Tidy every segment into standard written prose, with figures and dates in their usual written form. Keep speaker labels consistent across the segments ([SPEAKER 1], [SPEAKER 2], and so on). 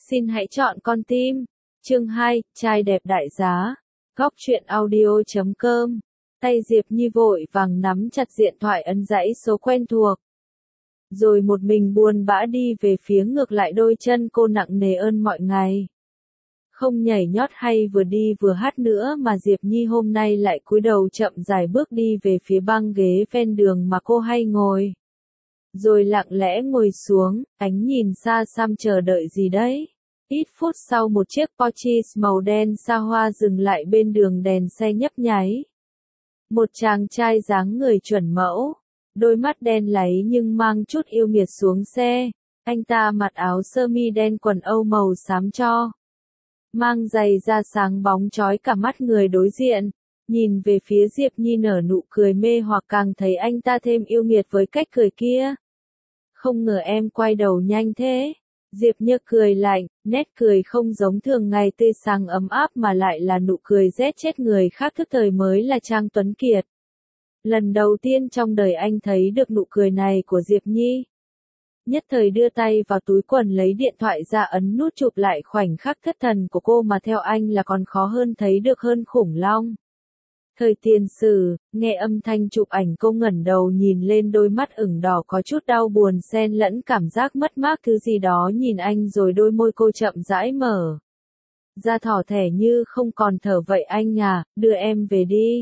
[SPEAKER 1] Xin hãy chọn con tim. Chương 2, trai đẹp đại giá. Góc truyện audio.com. Tay Diệp Nhi vội vàng nắm chặt điện thoại ấn dãy số quen thuộc. Rồi một mình buồn bã đi về phía ngược lại, đôi chân cô nặng nề hơn mọi ngày. Không nhảy nhót hay vừa đi vừa hát nữa mà Diệp Nhi hôm nay lại cúi đầu chậm rãi bước đi về phía băng ghế ven đường mà cô hay ngồi. Rồi lặng lẽ ngồi xuống, ánh nhìn xa xăm chờ đợi gì đấy. Ít phút sau một chiếc Porsche màu đen xa hoa dừng lại bên đường, đèn xe nhấp nháy. Một chàng trai dáng người chuẩn mẫu, đôi mắt đen láy nhưng mang chút yêu nghiệt xuống xe. Anh ta mặc áo sơ mi đen, quần âu màu xám tro, mang giày da sáng bóng chói cả mắt người đối diện. Nhìn về phía Diệp Nhi nở nụ cười mê hoặc, càng thấy anh ta thêm yêu nghiệt với cách cười kia. Không ngờ em quay đầu nhanh thế. Diệp Nhi cười lạnh, nét cười không giống thường ngày tươi sáng ấm áp mà lại là nụ cười rét chết người khác thức thời mới là Trang Tuấn Kiệt. Lần đầu tiên trong đời anh thấy được nụ cười này của Diệp Nhi. Nhất thời đưa tay vào túi quần lấy điện thoại ra ấn nút chụp lại khoảnh khắc thất thần của cô mà theo anh là còn khó hơn thấy được hơn khủng long. Thời tiền sử, nghe âm thanh chụp ảnh cô ngẩng đầu nhìn lên, đôi mắt ửng đỏ có chút đau buồn xen lẫn cảm giác mất mát thứ gì đó nhìn anh, rồi đôi môi cô chậm rãi mở ra thỏ thẻ như không còn thở. Vậy anh à, đưa em về đi.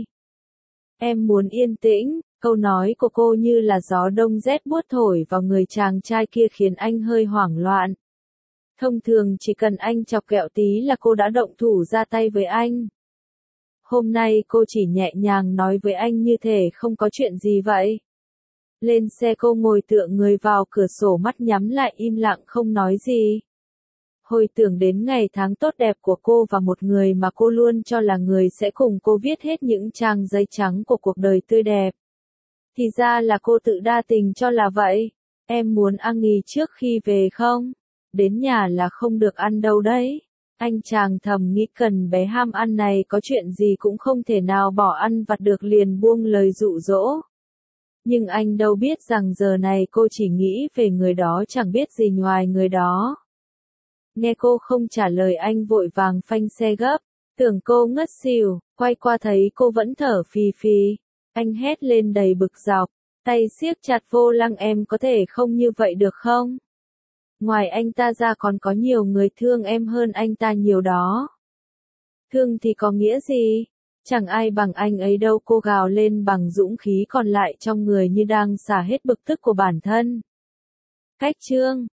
[SPEAKER 1] Em muốn yên tĩnh. Câu nói của cô như là gió đông rét buốt thổi vào người chàng trai kia khiến anh hơi hoảng loạn. Thông thường chỉ cần anh chọc ghẹo tí là cô đã động thủ ra tay với anh. Hôm nay cô chỉ nhẹ nhàng nói với anh như thể không có chuyện gì vậy. Lên xe cô ngồi tựa người vào cửa sổ, mắt nhắm lại im lặng không nói gì. Hồi tưởng đến ngày tháng tốt đẹp của cô và một người mà cô luôn cho là người sẽ cùng cô viết hết những trang giấy trắng của cuộc đời tươi đẹp. Thì ra là cô tự đa tình cho là vậy. Em muốn ăn nghỉ trước khi về không? Đến nhà là không được ăn đâu đấy. Anh chàng thầm nghĩ cần bé ham ăn này có chuyện gì cũng không thể nào bỏ ăn vặt được, liền buông lời dụ dỗ. Nhưng anh đâu biết rằng giờ này cô chỉ nghĩ về người đó, chẳng biết gì ngoài người đó. Nghe cô không trả lời, anh vội vàng phanh xe gấp, tưởng cô ngất xỉu, quay qua thấy cô vẫn thở phì phì. Anh hét lên đầy bực dọc, tay siết chặt vô lăng, em có thể không như vậy được không? Ngoài anh ta ra còn có nhiều người thương em hơn anh ta nhiều đó. Thương thì có nghĩa gì? Chẳng ai bằng anh ấy đâu, cô gào lên bằng dũng khí còn lại trong người như đang xả hết bực tức của bản thân. Cách chương